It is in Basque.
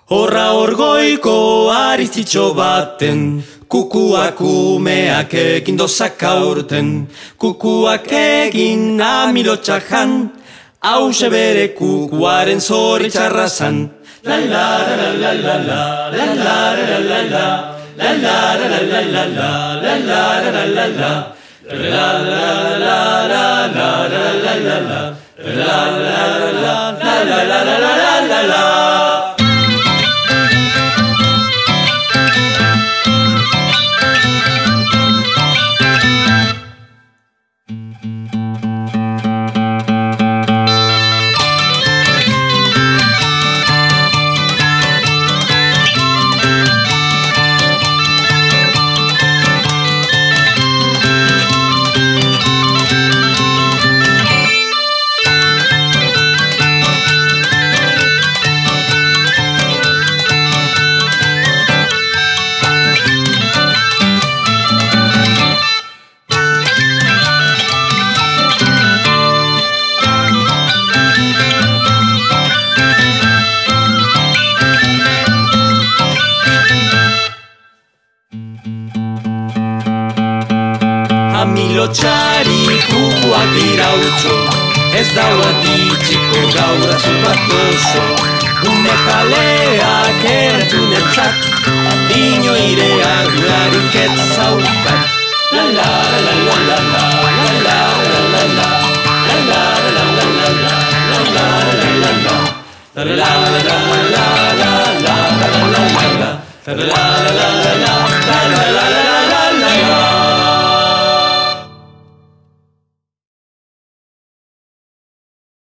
Horra orgoiko aristitxo baten, kukuak umeak egin dozak aurten, kukuak egin amilotxak jan, hause bere kukuaren zorritxarra zan. La la la la la la, la la la la la, la la la la la la, la la la la la, la la la la la, la la la la la, la la la la la. Amilotxari kukuak irautzo, ez daua ditxiko gaur azul bat oso. Une jaleak erantzunetzat, dino ireak durarik ez zaukat. La la la la la la, la la la la la, la la la la la la, la la la la la, la la la la la la, la la la la la, la la la la la, la la la la la.